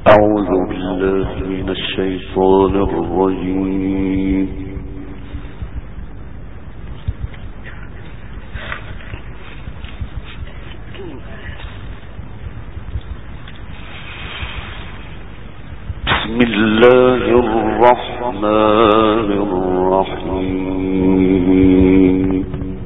أعوذ بالله من الشيطان الرجيم. بسم الله الرحمن الرحيم.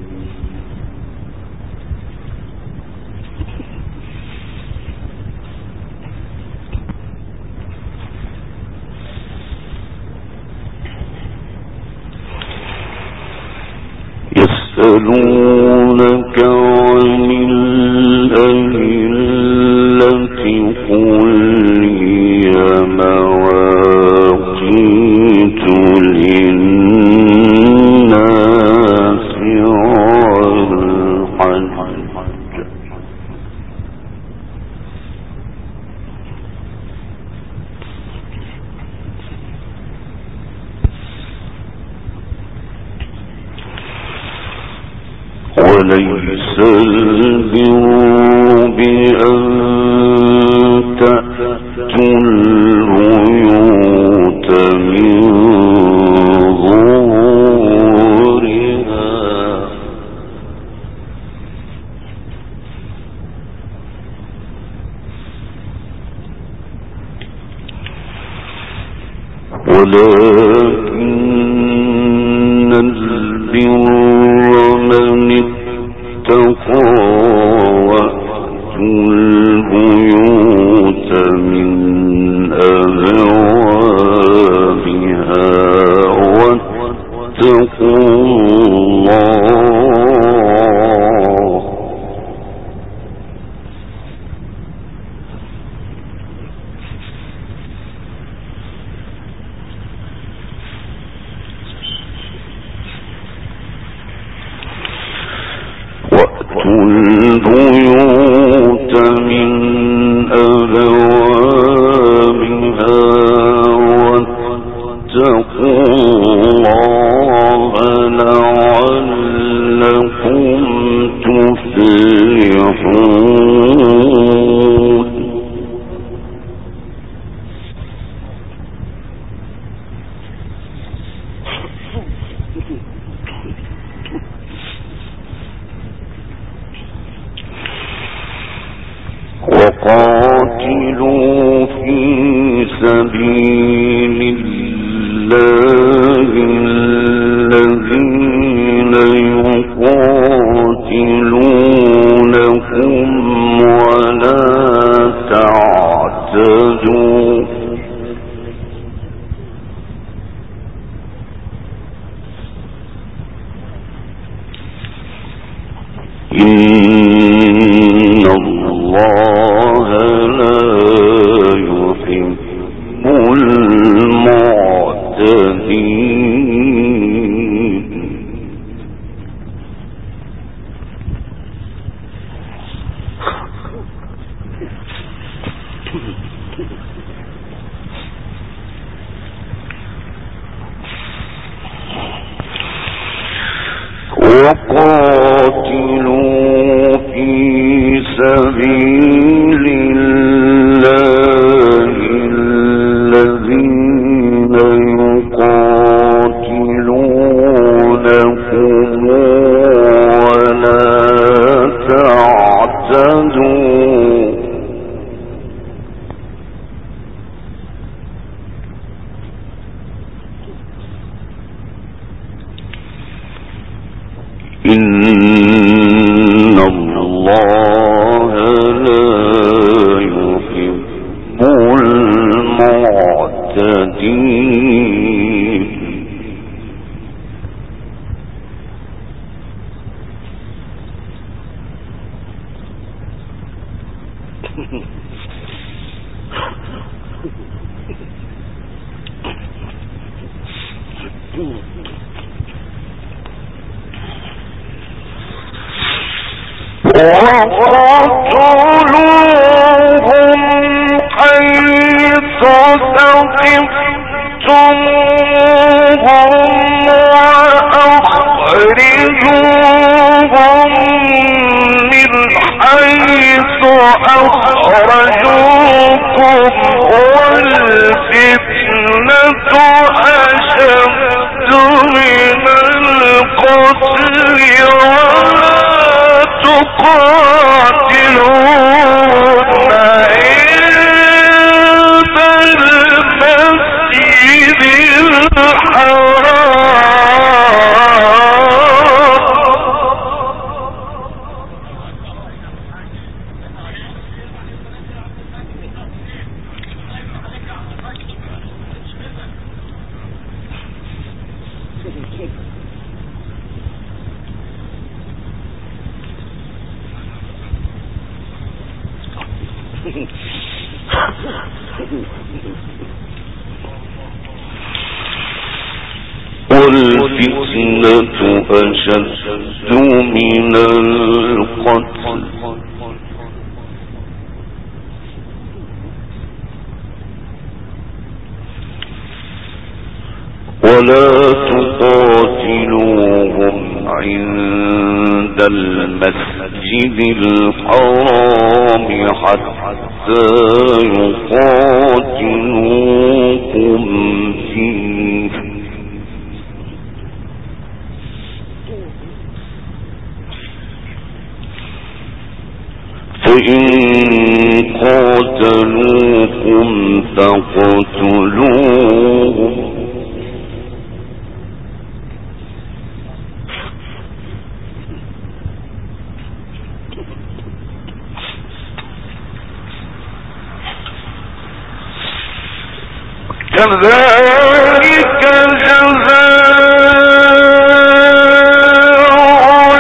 يسألونك عن الأهلة قل هي مواقيت للناس والحج وليس البر بأن تأتوا البيوت من ظهورها ولكن البر من اتقى وأتوا البيوت من أبوابها واتقوا الله البيوت من أبوابها واتقوا الله لعلكم تفلحون. وقاتلوا في سبيل الله الذين يقاتلونكم ولا تعتدوا إن الله لا يحب المعتدين. وقاتلوا في سبيل الله الذين يقاتلونكم ولا تعتدوا إن الله لا يحب المعتدين. وقتلوهم حيث ثقفتموهم وأخرجوهم من حيث أخرجوكم والفتنة أشد من القتل ولا تقاتلون عند المسجد الحرام والفتنة أشد من القتل ولا تقاتلوهم عند المسجد الحرام حتى يقاتلوكم فيه فإن قاتلوكم فاقتلوهم كذلك جزاء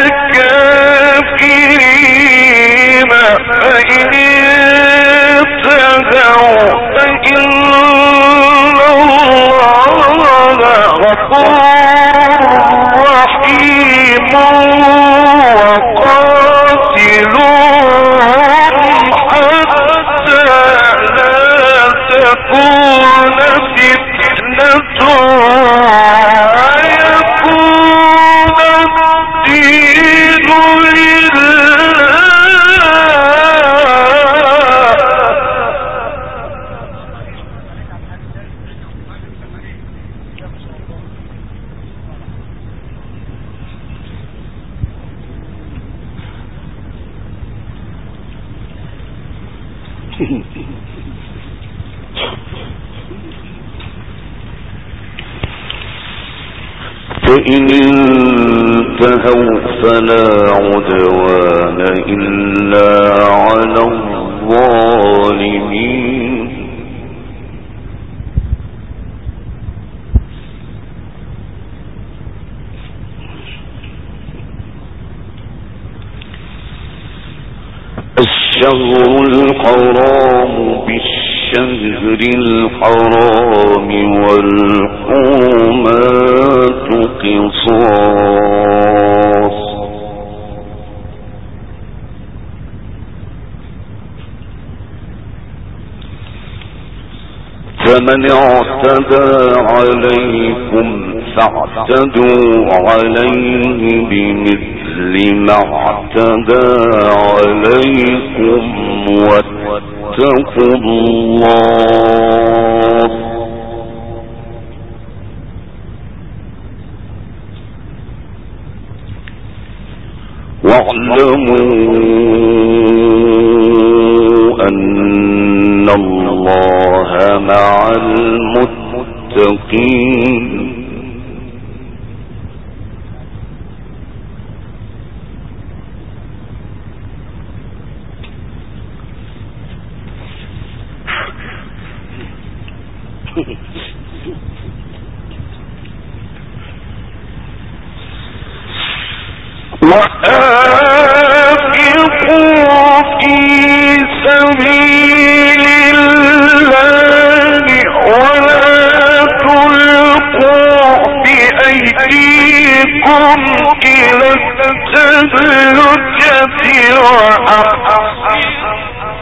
الكافرين فإن ابتغوا فإن الله غفور رحيم وقاتلوهم حتى لا تكون فتنة ويكون الدين لله فإن انتهوا فلا عدوان إلا على الظالمين الشهر الحرام بالشهر الحرام والحرمات قصاص فمن اعتدى عليكم فاعتدوا عليه بمثل ما اعتدى عليكم واتقوا الله واعلموا أن الله مع المتقين وأنفقوا في سبيل الله ولا تلقوا بأيديكم إلى التهلكة وأحسنوا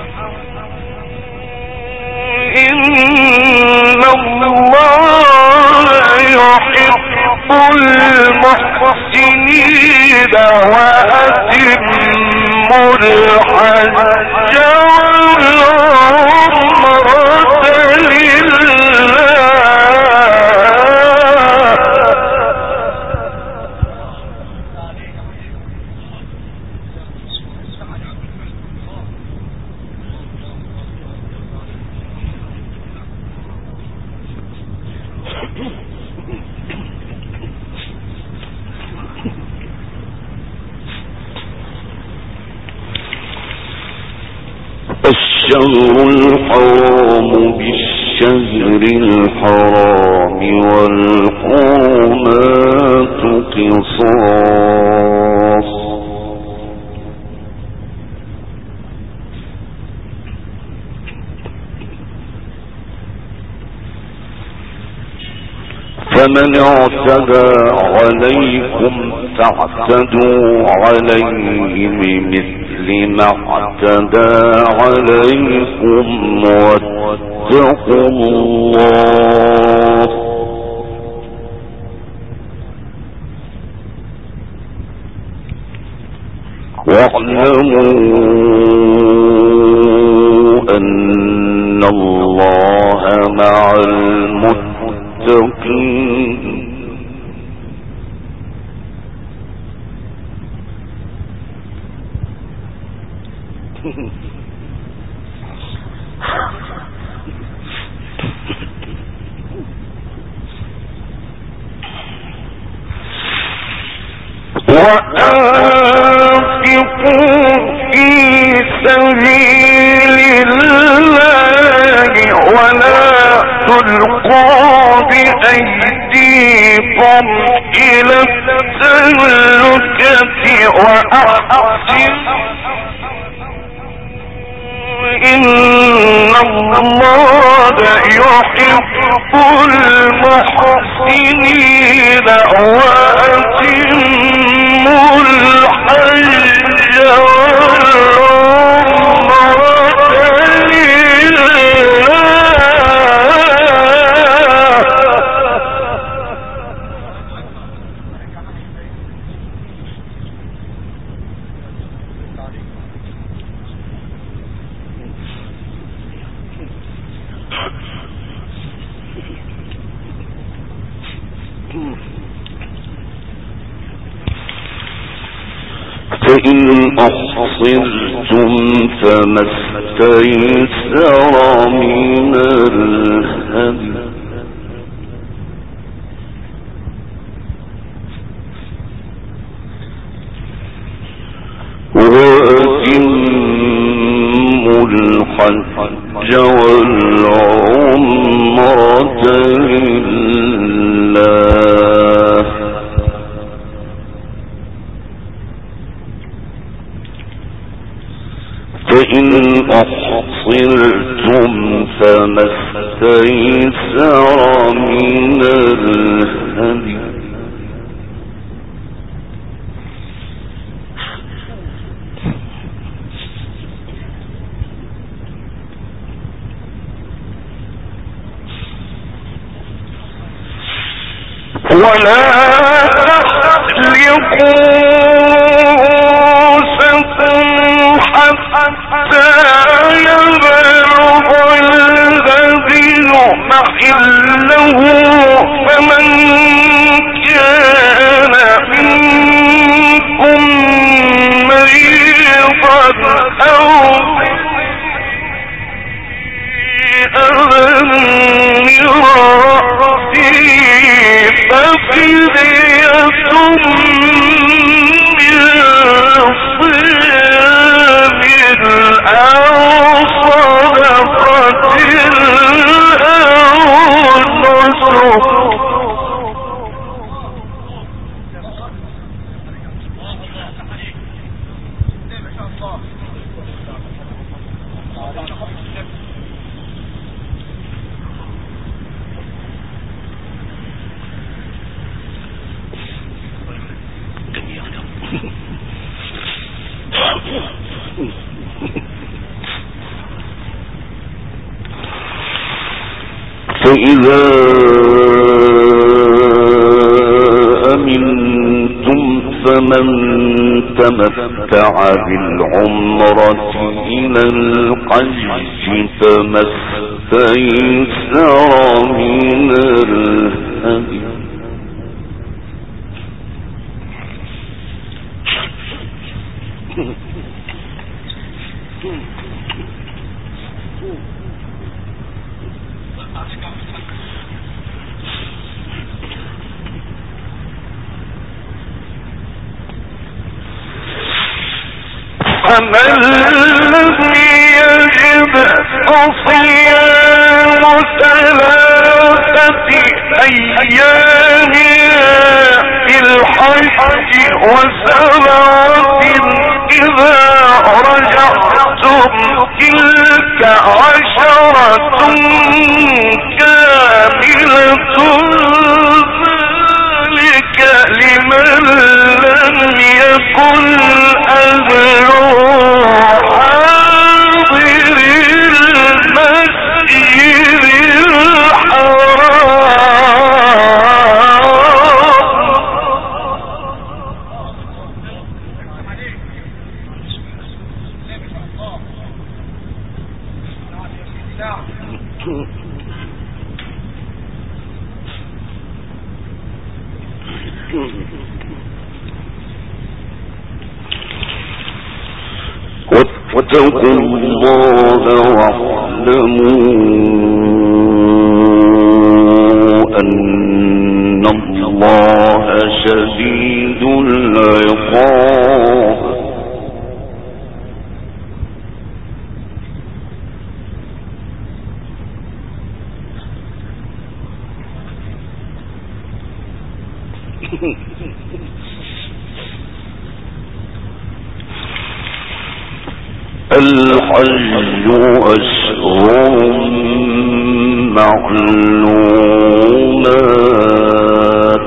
إن الله يحب المحسنين وأتموا الحج والعمرة لله الشهر الحرام بالشهر الحرام والحرمات قصاص فمن اعتدى عليكم فاعتدوا عليه بمثل ما اعتدى عليكم واتقوا الله واعلموا أن الله مع المتقين وأنفقوا في سبيل الله ولا تلقوا بأيديكم إلى التهلكة وأحسنوا إن الله يحب المحسنين وأتموا الحج والعمرة لله فإن أحصرتم فما استيسر من الهدي وأتموا الحج والعمرة لله فإن أحصرتم فما استيسر من الهدي ولا تحلقوا رؤوسكم حتى يبلغ الهدي محله فمن كان منكم مريضا أو أذى من رأسه ففدية من صيام أو صدقة أو نسك فإذا أمنتم فمن تمتع بالعمرة إلى الحج فما استيسر من الهدي فمن لم يجد فصيام 3 أيام في الحج و7 إذا رجعتم تلك 10 كاملة ذلك لمن لم يكن أهله حاضر المسجد الحرام. واتقوا الله واعلموا أن الله شديد العقاب. الحج أشهر معلومات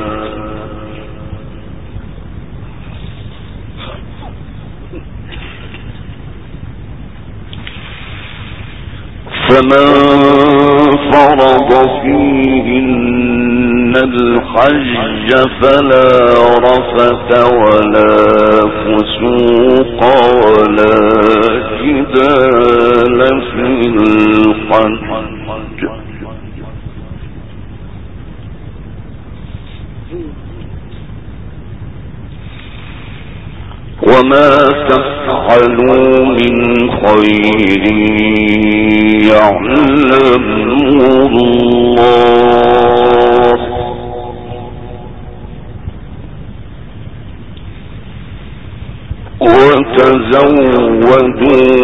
فمن فرض فيهن الحج فلا رفث ولا فسوق ولا جدال في الحج وما تفعلوا من خير يعلمه الله وتزودوا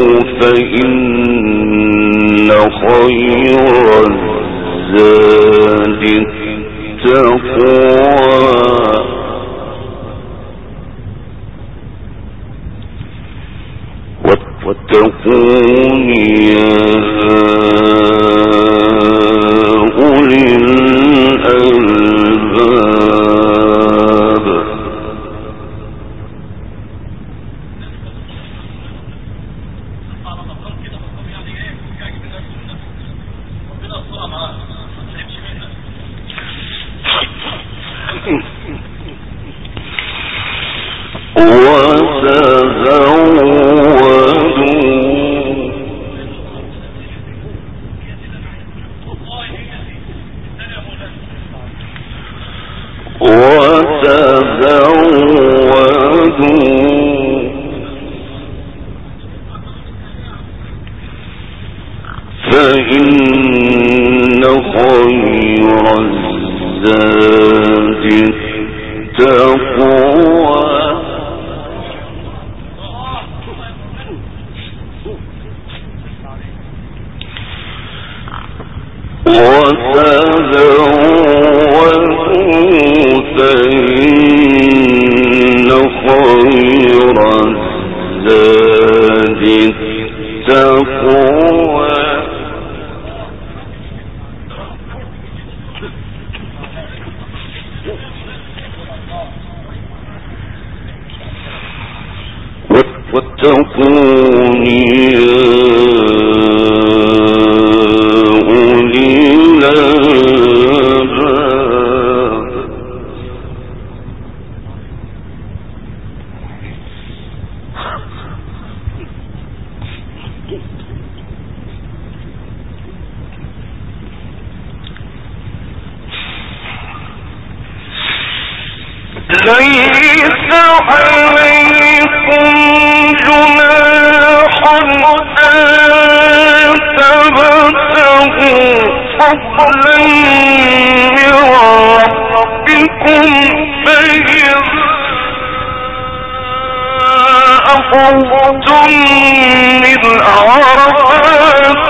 فإن خير الزاد التقوى واتقون يا أولي الألباب. فإن خير الزاد التقوى وتزودوا فإن خير الزاد التقوى واتقون يا أولي الألباب. ليس عليكم جناح أن تبتغوا فضلا من ربكم فإذا أفضتم من عرفات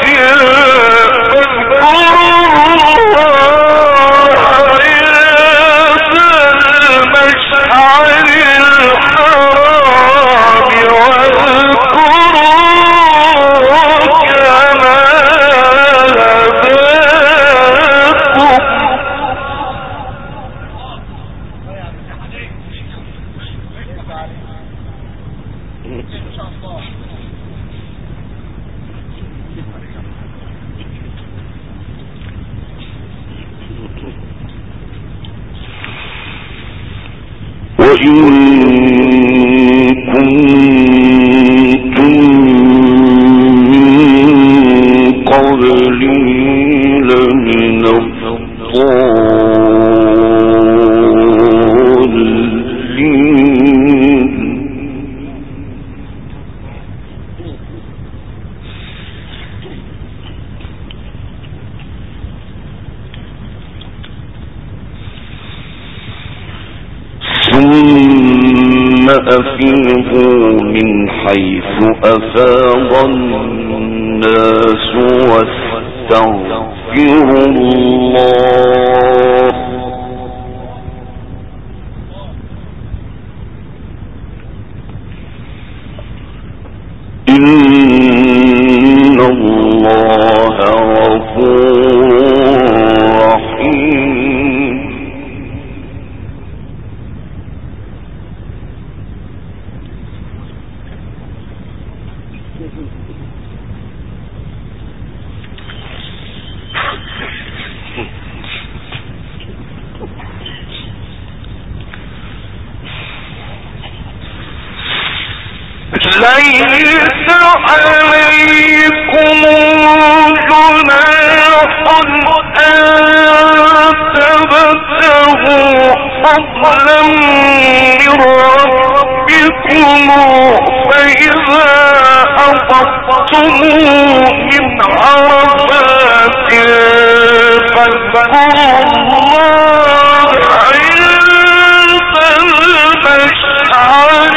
أفيضوا من حيث أفاض الناس واستغفروا الله إن الله غفور رحيم. ليس عليكم جناح أن تبتغوا فضلا من ربكم فإذا أفضتم من عرفات فاذكروا الله عند المشعر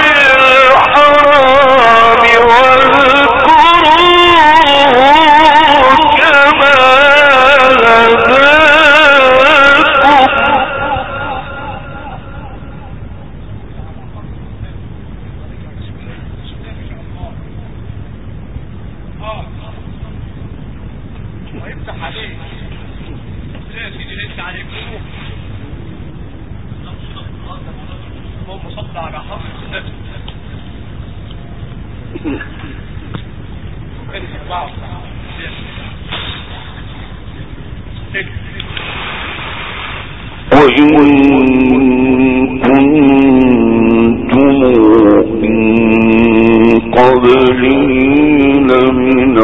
وإن كنتم من قبله لمن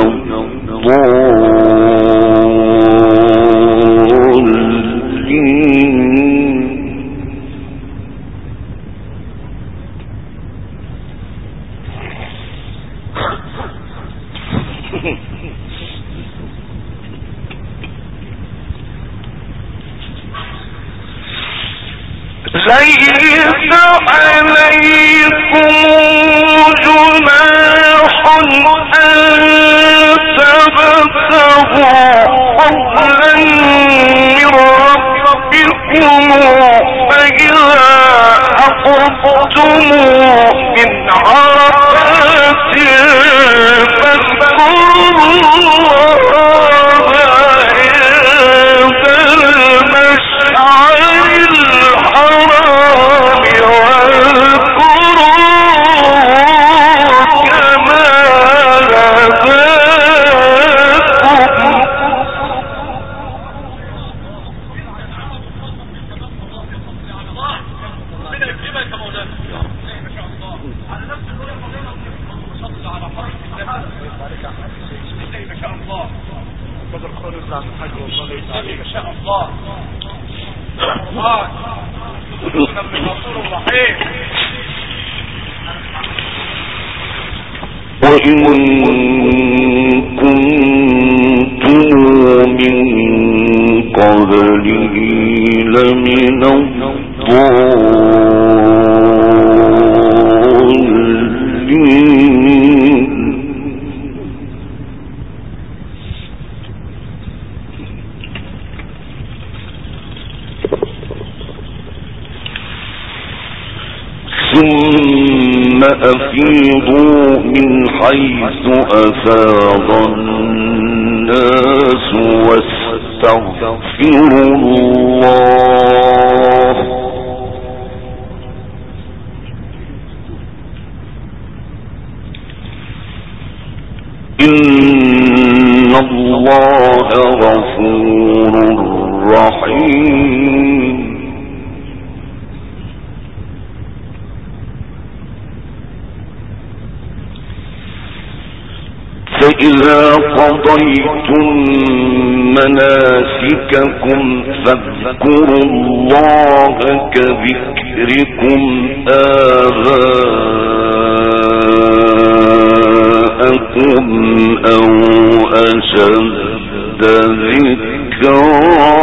الضالين. ليس عليكم جناح أن تبتغوا فضلا من ربكم فإذا أفضتم من عرفات فاذكروا الله عند المشعر الحرام واذكروا كما هداكم. وإن كنتم من قبله لمن الضالين ثم أفيضوا من حيث أفاض الناس واستغفروا الله إن الله غفور رحيم فإذا قضيتم مناسككم فاذكروا الله كذكركم آباءكم أو أشد ذكرا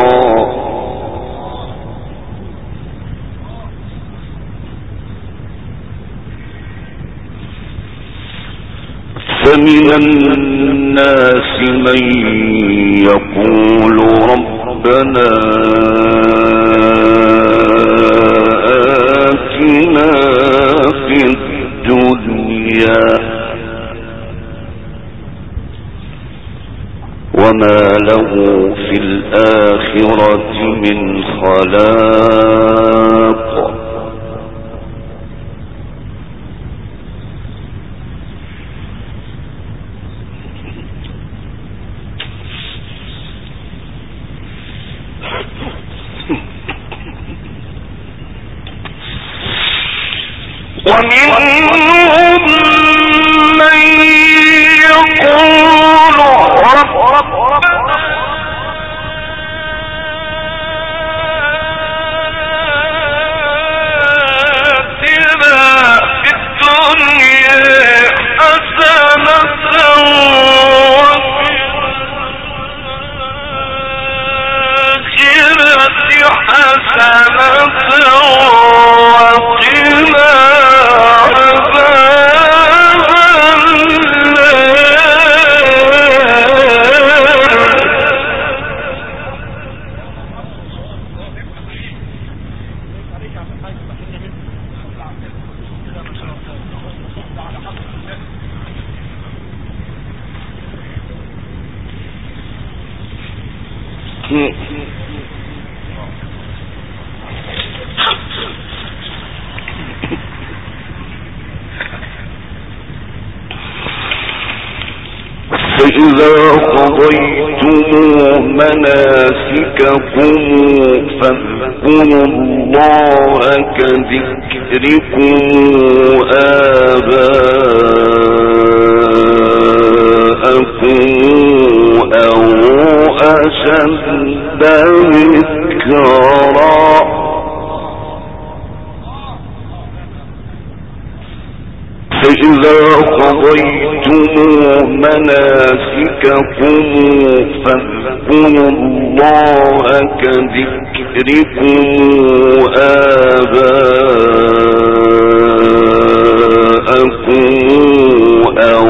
فمن الناس من يقول ربنا آتنا في الدنيا وما له في الآخرة من خلاق ومنهم من يقول ربنا آتنا في الدنيا حسنة وفي الآخرة حسنة وقنا فإذا قضيتم مناسككم فاذكروا الله كذكركم آباءكم أو أشد ذكرا فإذا قضيتم مناسككم فاذكروا الله كذكركم آباءكم أو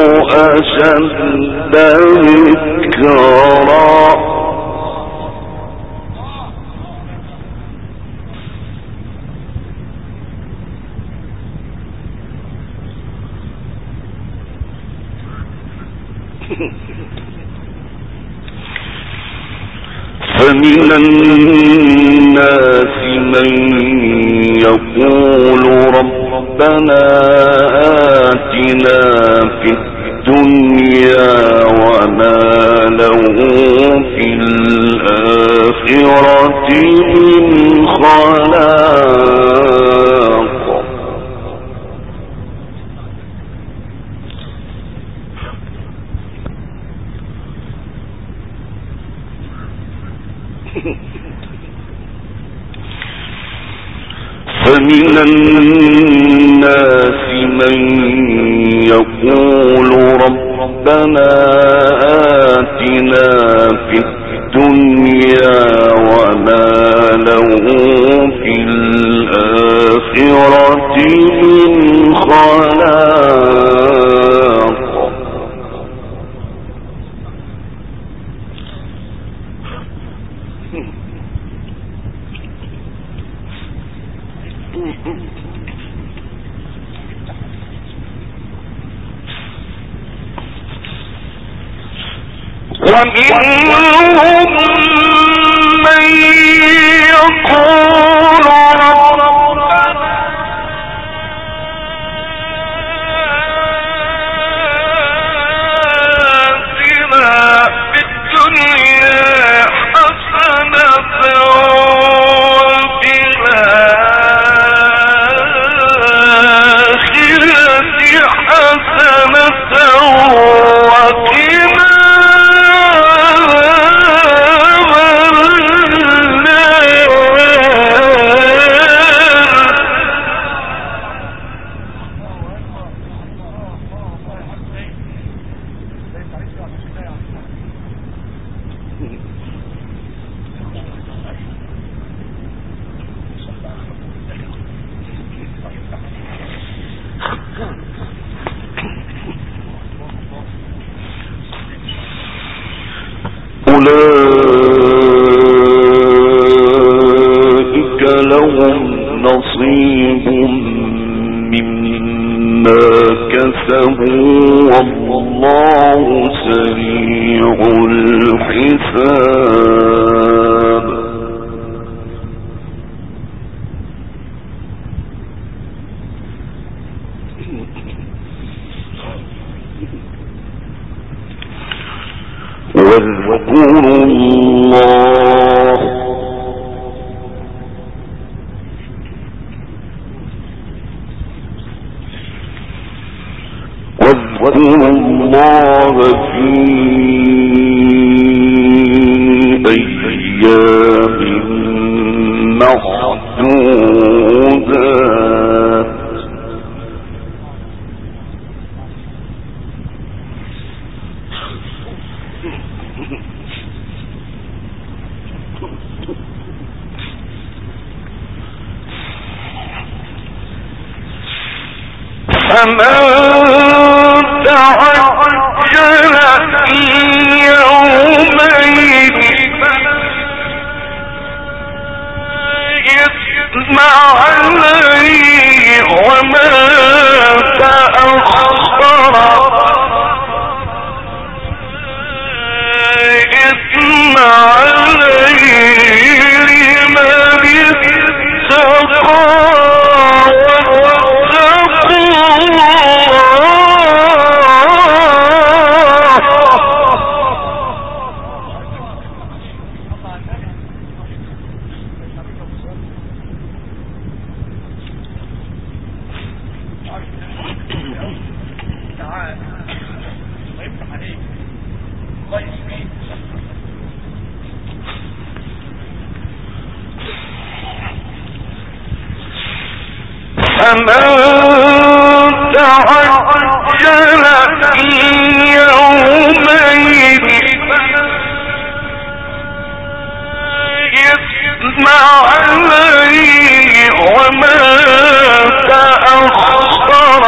أشد ذكرا فمن الناس من يقول ربنا آتنا في الدنيا وما له في الآخرة من خلاق فمن الناس من يقول ربنا آتنا في الدنيا وما له في الآخرة من خلاق. ومنهم من يقول ربنا آتنا في الدنيا حسنة وفي الآخرة حسنة وقنا أولئك لهم نصيب مما كسبوا والله سريع الحساب. واذكروا الله في أيام معدودات. فمن تعجل في يومين إثم عليه وما تأخر إثم عليه لمن اتقى فمن تعجل في يومين إثم عليه وما تأخر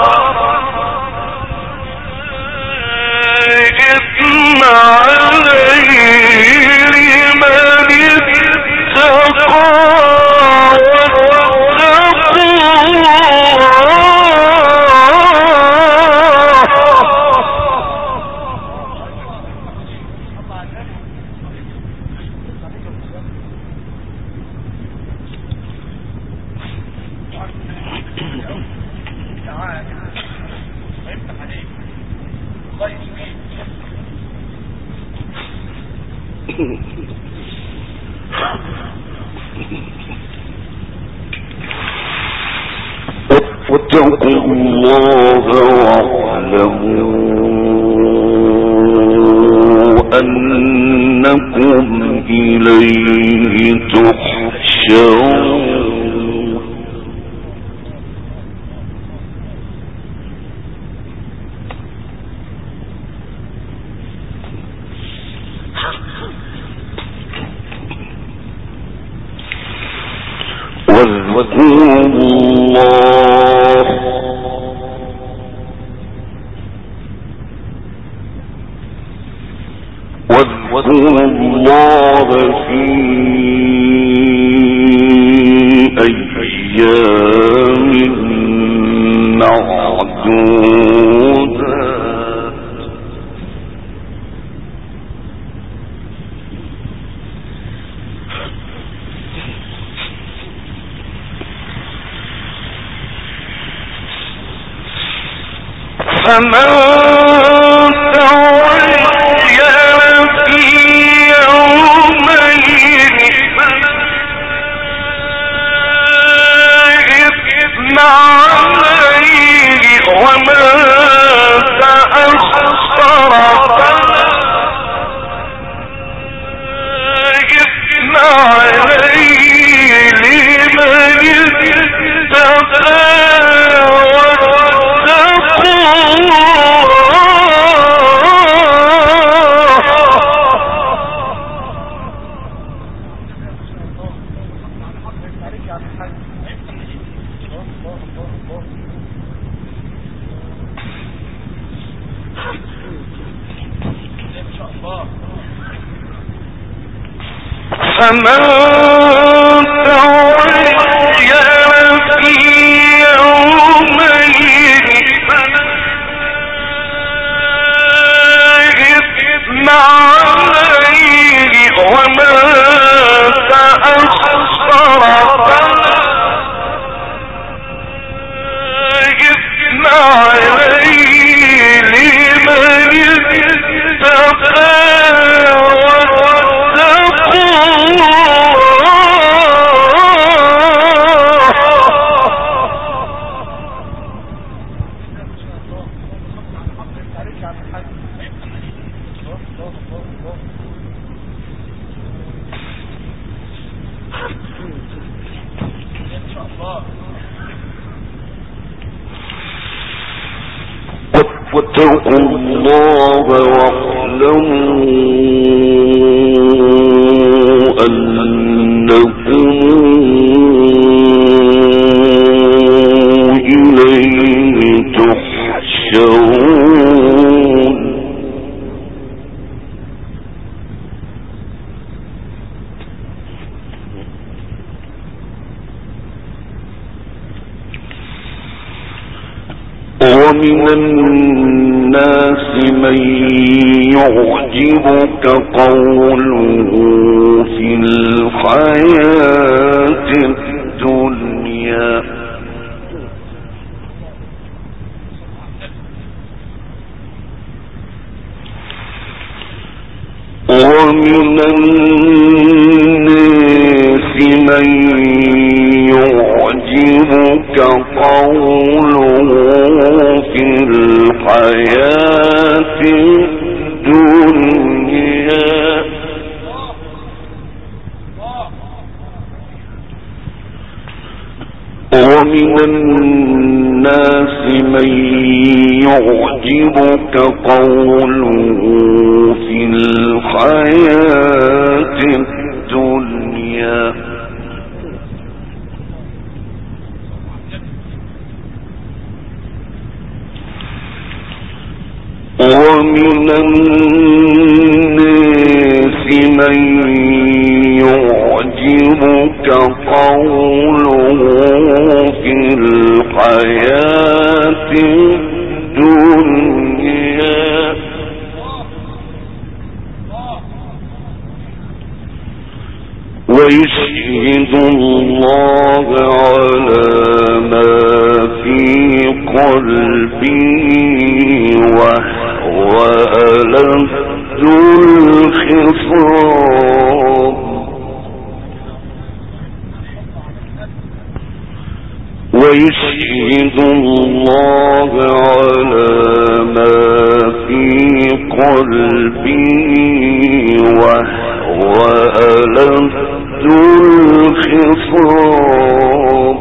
إثم عليه لمن اتقى واتقوا الله واعلموا أنكم إليه تحشرون واذكروا الله في أيام معدودات فمن تولى في يومين إثم عليه ومن تأخر إثم عليه لمن اتقى فمن تولى في يومين إثم عليه ومن تأخر إثم عليه لمن اتقى واتقوا الله واعلموا أنكم إليه تحشرون ومن الناس من يعجبك قوله في الحياة الدنيا ومن الناس من يعجبك قوله في الحياة الدنيا ومن الناس من يعجبك قوله في الحياة الدنيا ومن الناس من يعجبك قوله في الحياة الدنيا ويشهد الله على ما في قلبه وهو ألد الخصام ويشهد الله على ما في قلبه وهو وهو ألد الخصام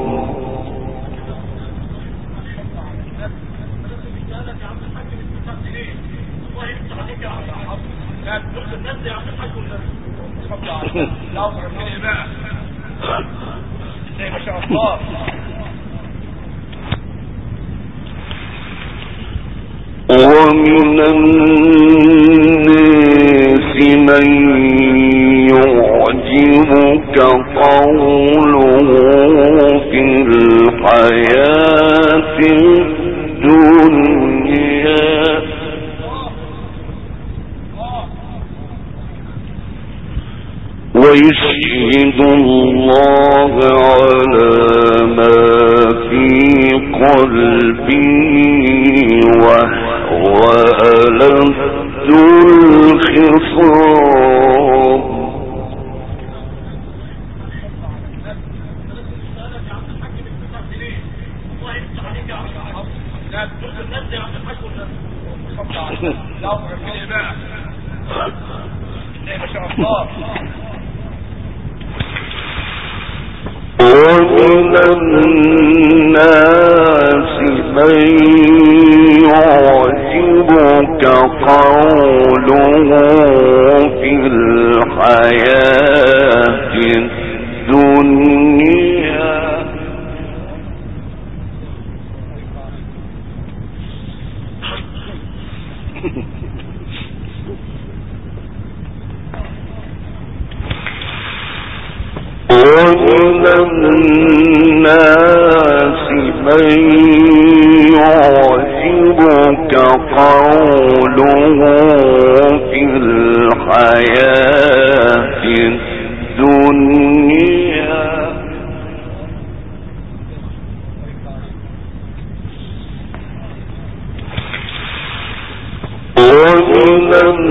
ومن الناس من يعجبك قوله في الحياة الدنيا ويشهد الله على ما في قلبه وهو ألد الخصام ومن الناس من يعجبك قوله في الحياة الدنيا ومن الناس من يعجبك قوله في الحياة الدنيا ومن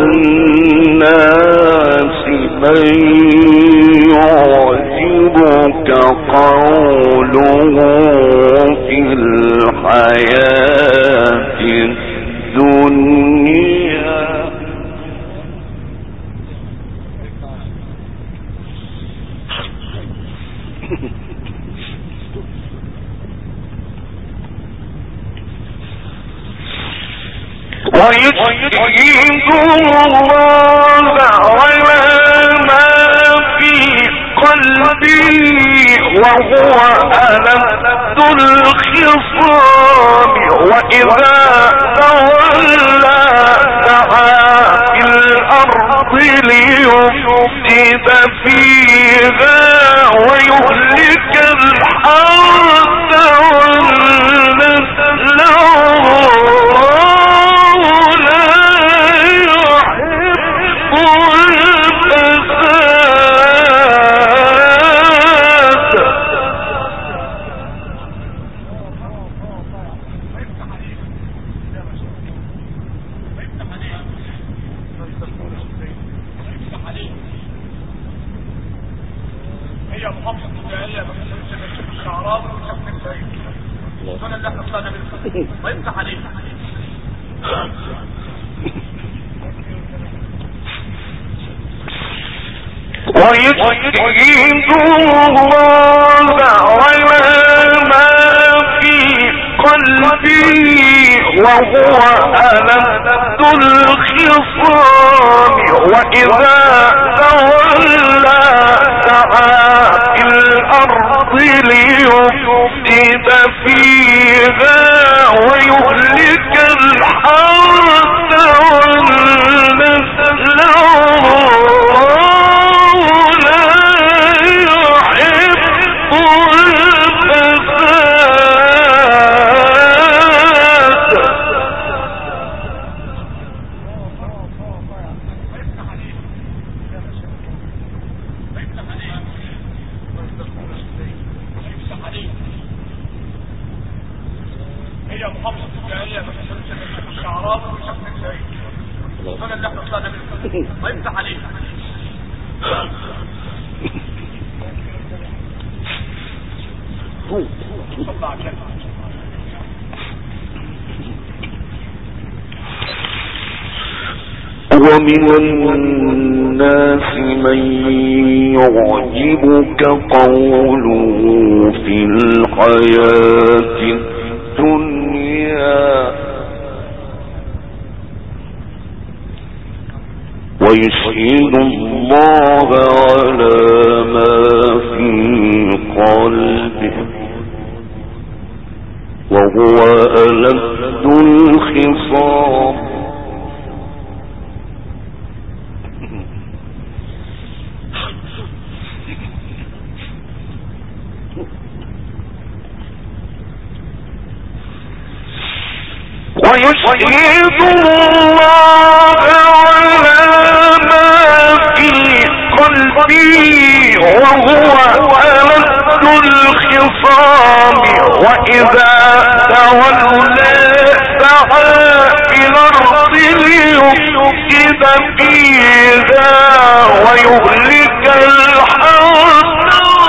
الناس من يعجبك قوله في الحياة الدنيا ويشهد الله على ما في قلبي وهو ألد الخصام وإذا تولى سعى في الأرض ليفسد فيها ويهلك الحرث والنسل ويشهد الله على ما في قلبي وهو ألد الخصام وإذا تولى سعى في الأرض ليفسد فيها ويهلك الحرث والنسل ومن الناس من يعجبك قوله في الحياة الدنيا ويشهد الله على ما في قلبه وهو ألد الخصام ويشهد الله على ما في قلبي وهو ألد الخصام وإذا تولى سعى إلى الأرض ليفسد فيها ويهلك الحرث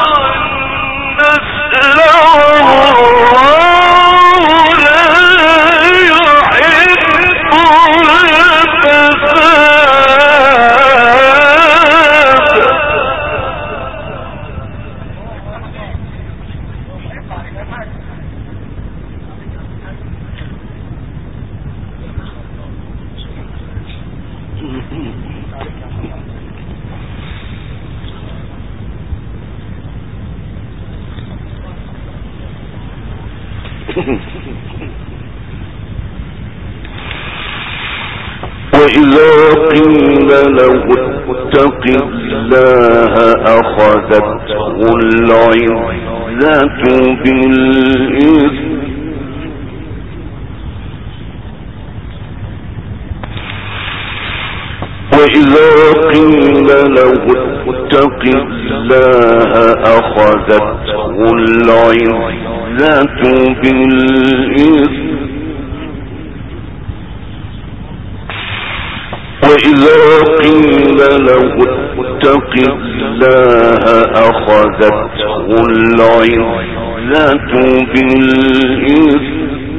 وإذا قيل له اتق الله أخذته العزة بالإثم وإذا قيل له اتق الله أخذته العزة بالإثم وإذا قيل له اتق الله أخذته العزة بالإثم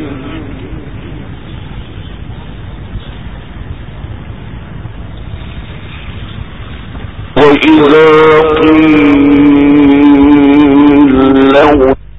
وإذا قيل له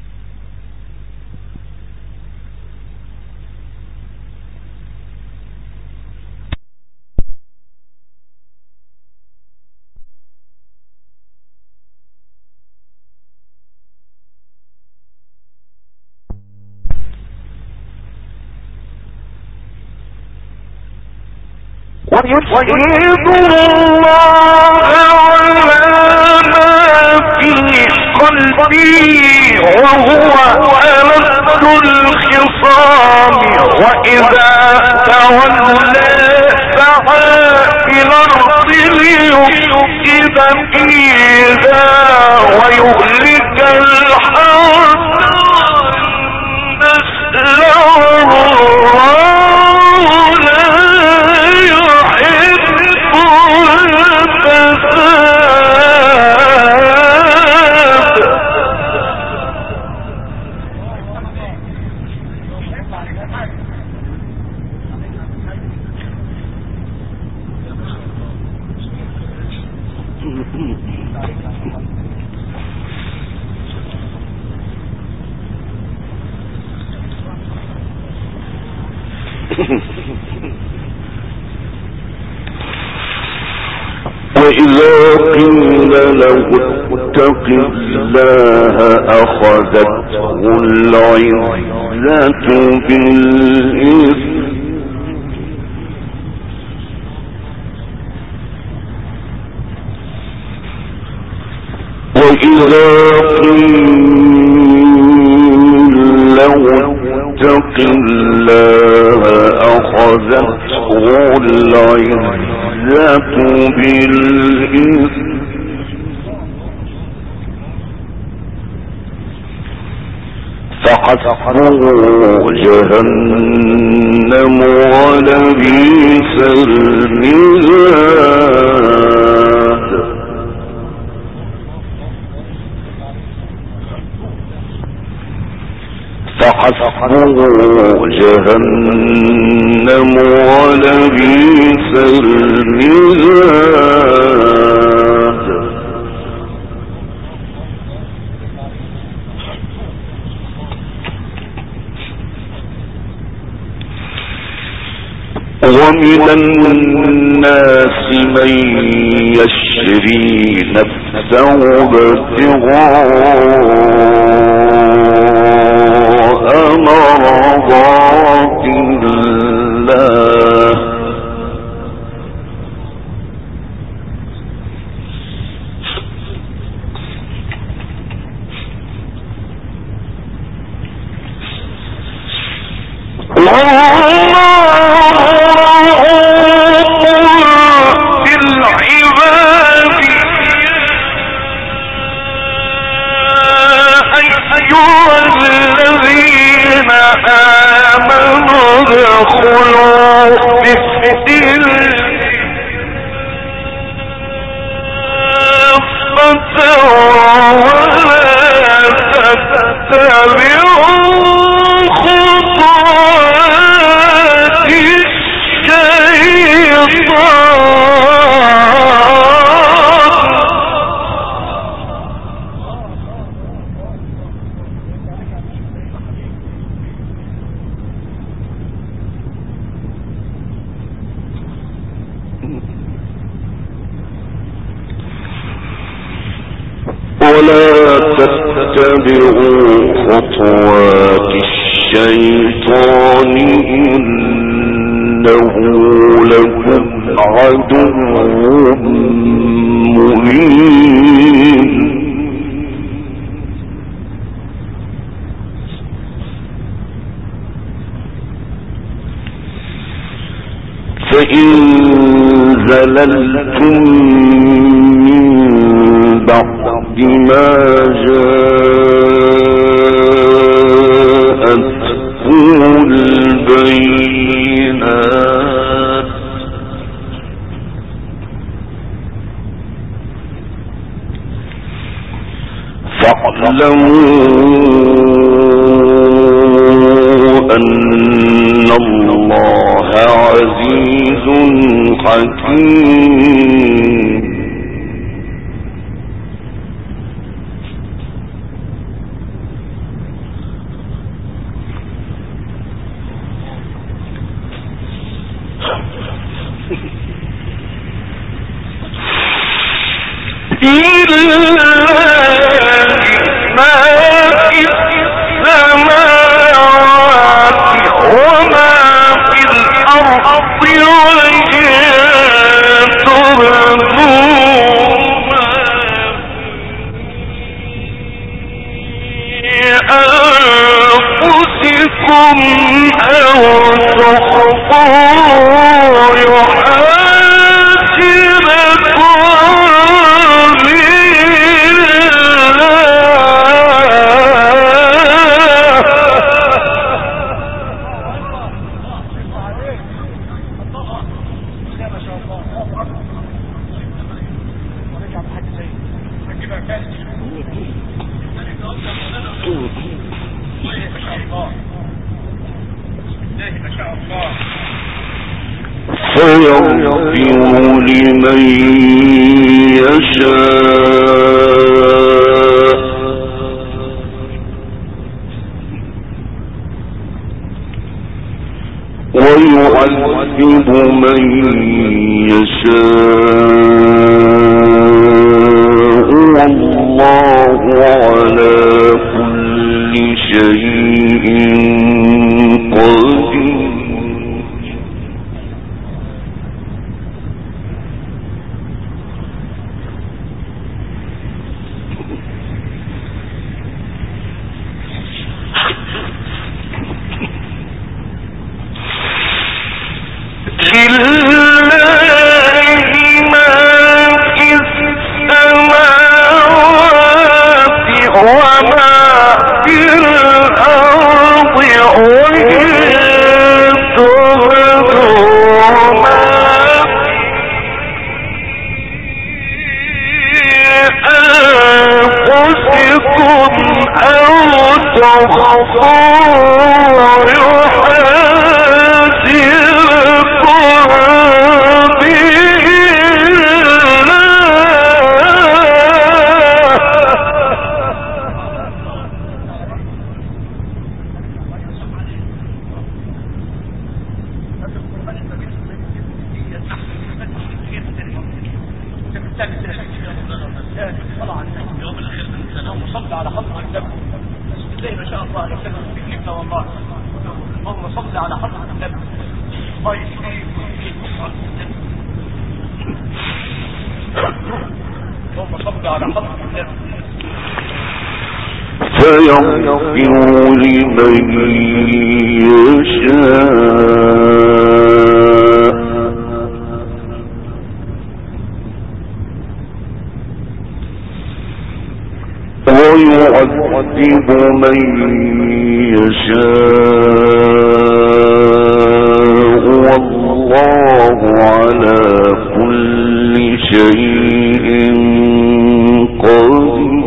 ويشهد الله على ما في قلبي وهو ألد الخصام وإذا تولى سعى إلى الأرض ليفسد فيها ويهلك الحرث وإذا قيل له اتق الله أخذته العزة بالإثم وإذا قيل له اتق الله أخذته العزة بالإثم فحسبه جهنم ولبئس المهاد فحسبه جهنم ولبئس المهاد ومن الناس من يشري نفسه ابتغاء مرضات الله ولا تتبعوا خطوات الشيطان إنه لكم عدو مبين فإن زللتم من بعد ما جاءتكم البينات فاعلموا أن الله عزيز حكيم فيغفر لمن يشاء ويعذب من يشاء والله على كل شيء قدير فيغفر لمن يشاء ويعذب من يشاء والله على كل شيء قدير.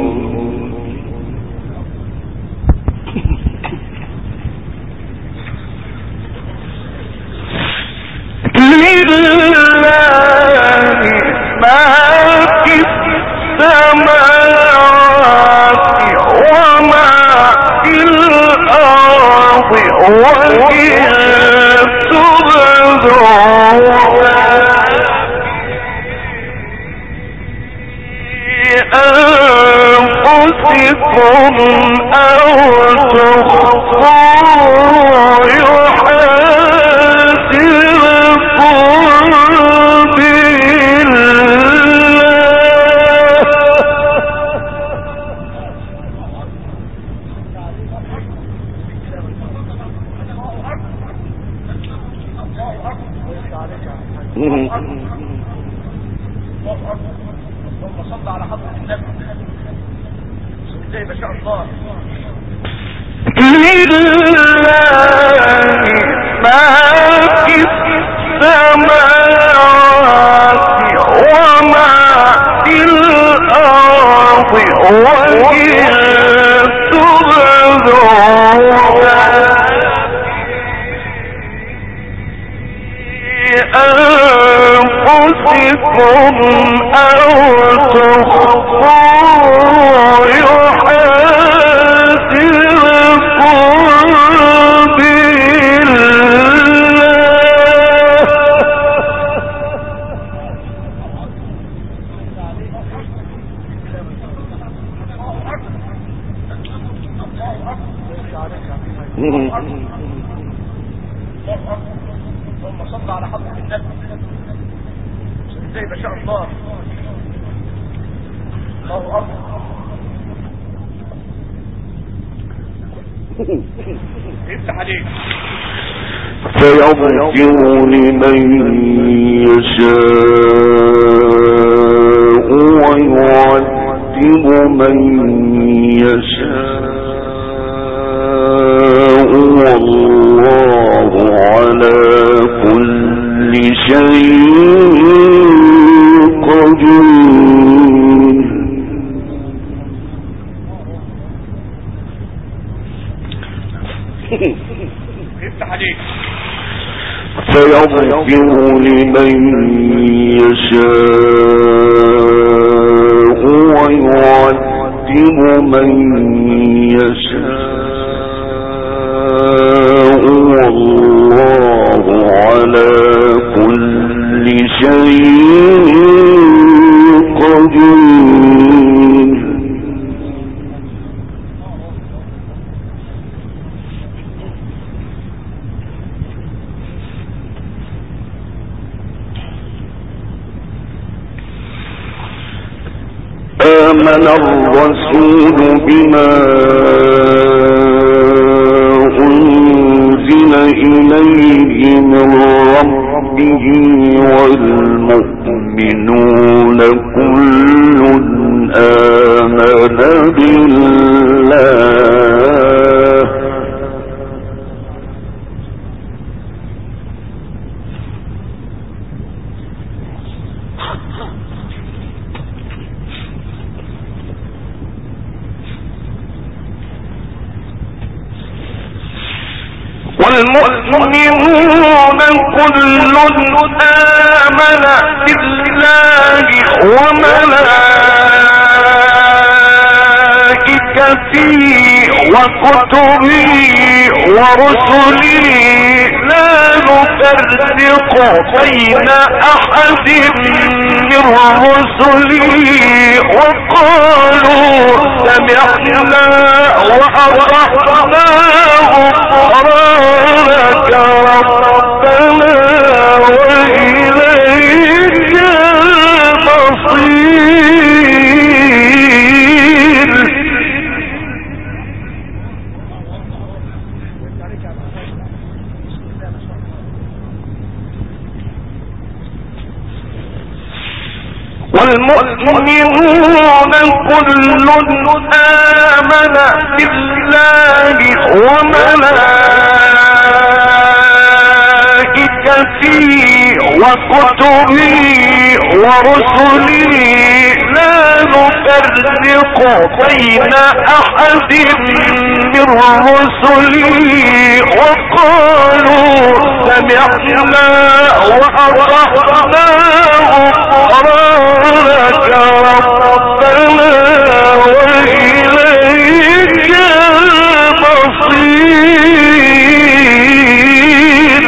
فيغفر لمن يشاء ويعذب من يشاء والله على كل شيء قدير. فيغفر لمن يشاء ويعذب من يشاء والله على كل شيء قدير. آمن الرسول بما أنزل إليه من ربه والمؤمنون كل آمن بالله والمؤمنون كل آمن بالله وملائكته وكتبه ورسله لا نفرق بين أحد من رسله وقالوا سمعنا وأطعنا غفرانك ربنا وإليك المصير. والمؤمنون كل آمن بالله وملائكته وكتبه ورسله لا نفرق بين أحد من رسله وقالوا سمعنا وأطعنا غفرانك ربنا وإليك المصير.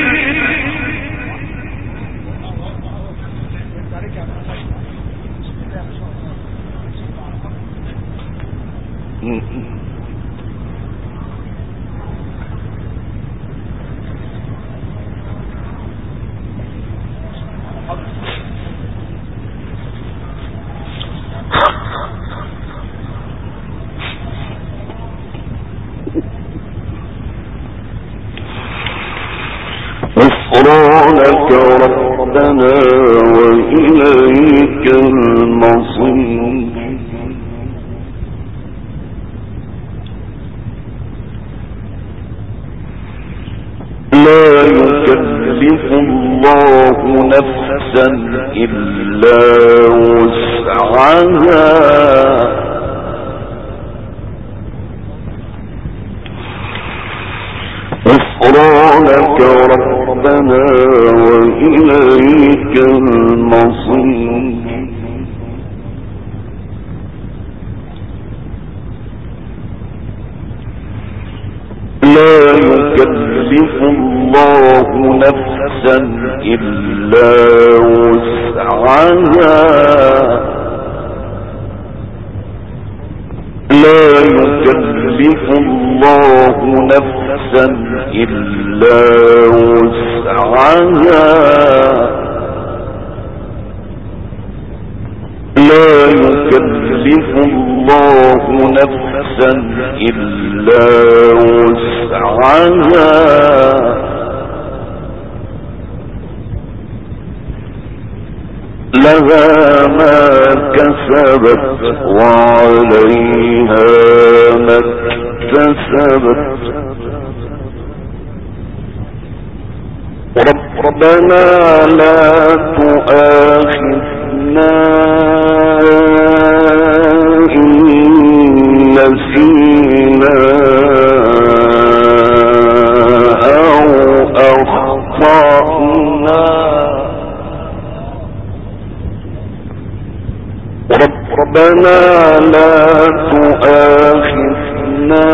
غفرانك ربنا وإليك المصير. لا يكلف الله نفسا إلا وسعها غفرانك ربنا وإليك المصير. لا يكلف الله نفسا إلا وسعها لا يكلف الله نفسا إلا وسعها لا يكلف الله نفسا إلا وسعها لها ما كسبت وعليها ما اكتسبت ربنا لا تؤاخذنا إن نسينا أو أخطأنا ربنا لا تؤاخذنا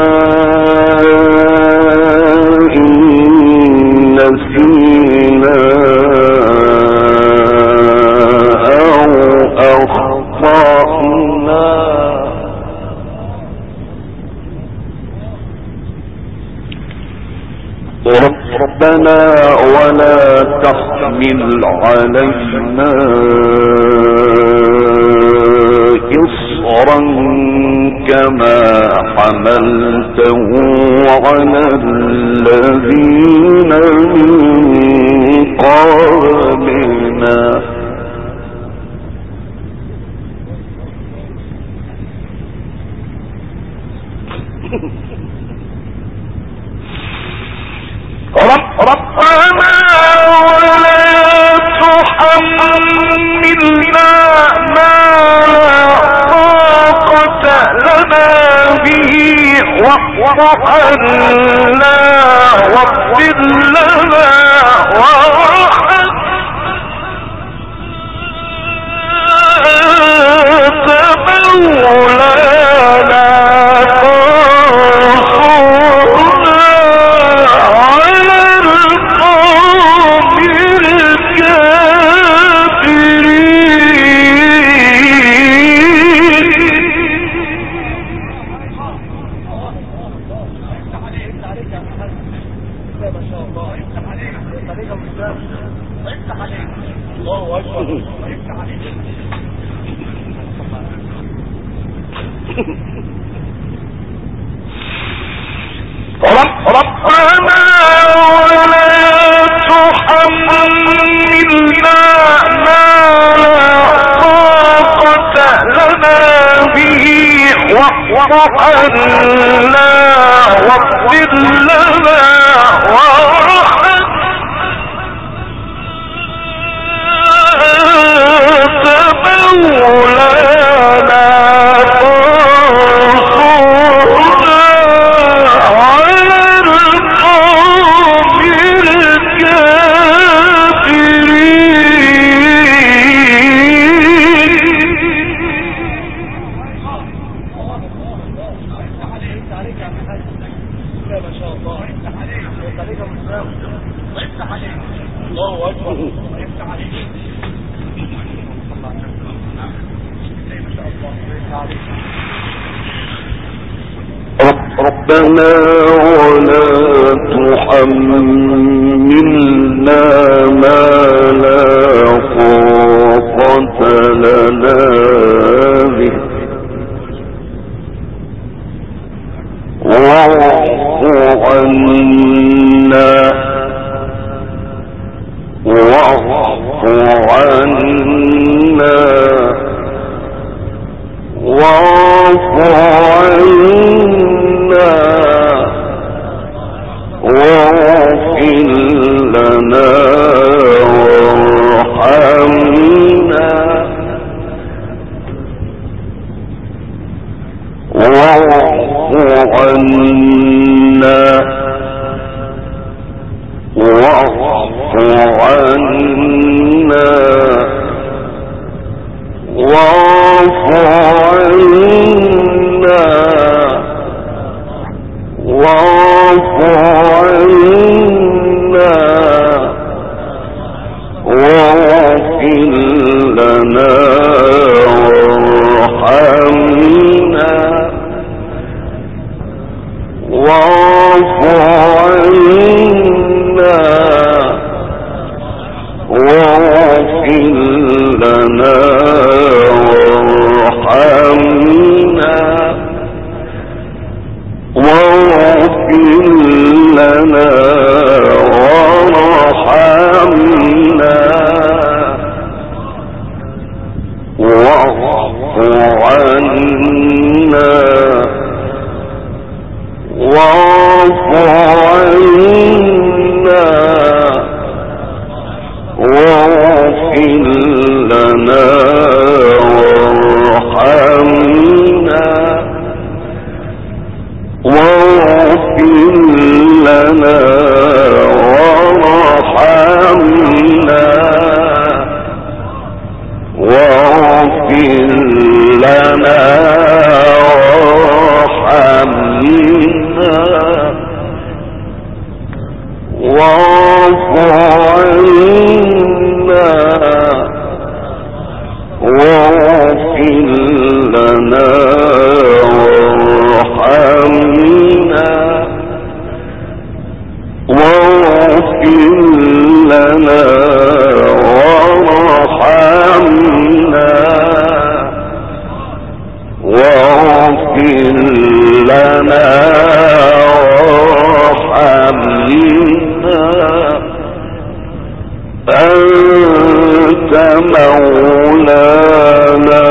إن نسينا أو أخطأنا ربنا ولا تحمل علينا إصرا كما حملته على الذين من قبلنا ربنا ولا تحملنا ما لا طاقة لنا به واعف عنا واغفر لنا وارحمنا أنت مولانا ربنا ولا تحملنا ما لا طاقة وارحمنا واغفر لنا وارحمنا مولانا فانصرنا على القوم ربنا ولا تحملنا ما لا طاقة لنا به واعف عنا واغفر لنا وارحمنا واعف عنا واعف عنا واعف عنا واعف عنا واغفر لنا وارحمنا واعف عنا واغفر لنا وارحمنا واغفر لنا وارحمنا واعف عنا واعف عنا واغفر لنا وارحمنا واغفر لنا وارحمنا واغفر لنا وارحمنا واعف عنا واغفر لنا وارحمنا واغفر لنا وارحمنا واغفر لنا وارحمنا أنت مولانا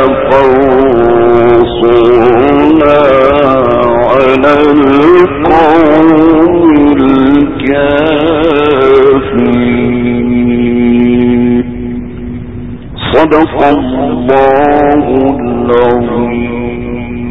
فانصرنا على القوم الكافرين صدق الله العظيم.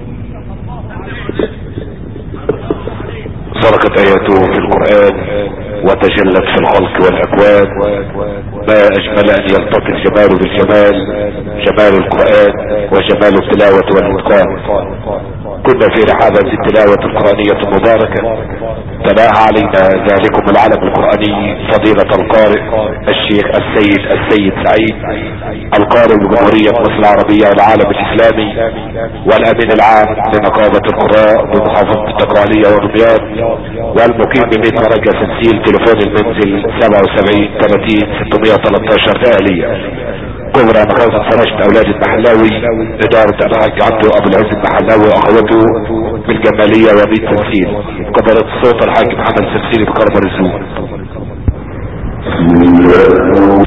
صرخت آياته في القرآن وتجلت في الخلق والأكوان. ما أجمل أن يلتقي الجمال بالجمال، جمال القرآن وجمال التلاوة والإتقان. كنا في رحاب هذه التلاوة القرآنية المباركة، تلاها علينا ذلكم العلم القرآني فضيلة القارئ الشيخ السيد سعيد، القارئ بجمهورية مصر العربية والعالم الإسلامي، والأمين العام لنقابة القراء بمحافظة الدقهلية والرياض، والمقيم بميت مركز تنسيل تليفون المنزل 77 30 613 داهلية كبرى مخازن فرشة اولاد المحلاوي، ادارة الحاج عبده ابو العز المحلاوي واخوته بالجمالية وبيت تنسيل، كبرت الصوت الحاج محمد سرسيلي بكرم الرسول.